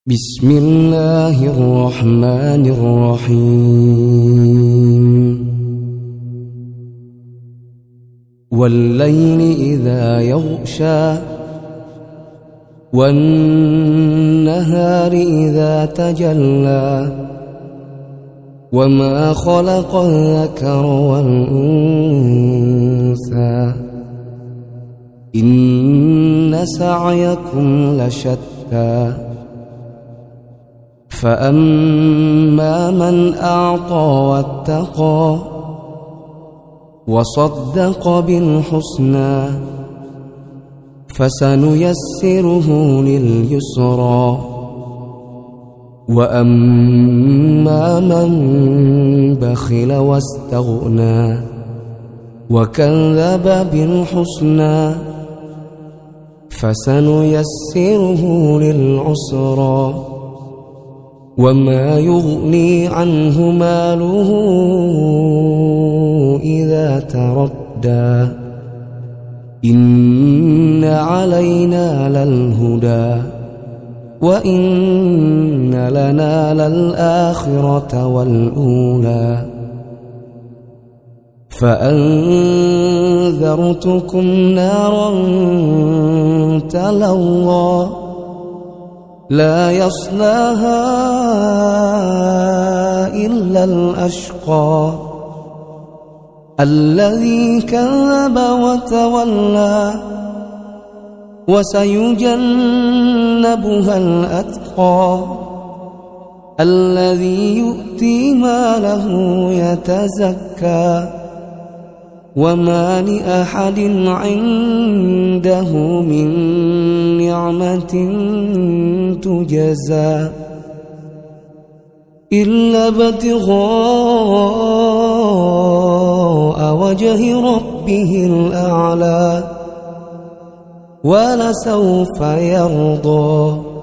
بسم الله الرحمن الرحيم والليل إذا يغشى والنهار إذا تجلى وما خلق الذكر والأنثى إن سعيكم لشتى فأما من أعطى واتقى وصدق بالحسنى فسنيسره لليسرى وأما من بخل واستغنى وكذب بالحسنى فسنيسره للعسرى وما يغني عنه ماله إذا تردى إن علينا للهدى وإن لنا للآخرة والأولى فأنذرتكم نارا تلظى لا يصلاها إلا الأشقى الذي كذب وتولى وسيجنبها الأتقى الذي يؤتي ماله يتزكى وما لأحد عنده من نعمة تجزى إلا ابتغاء وجه ربه الأعلى ولسوف يرضى.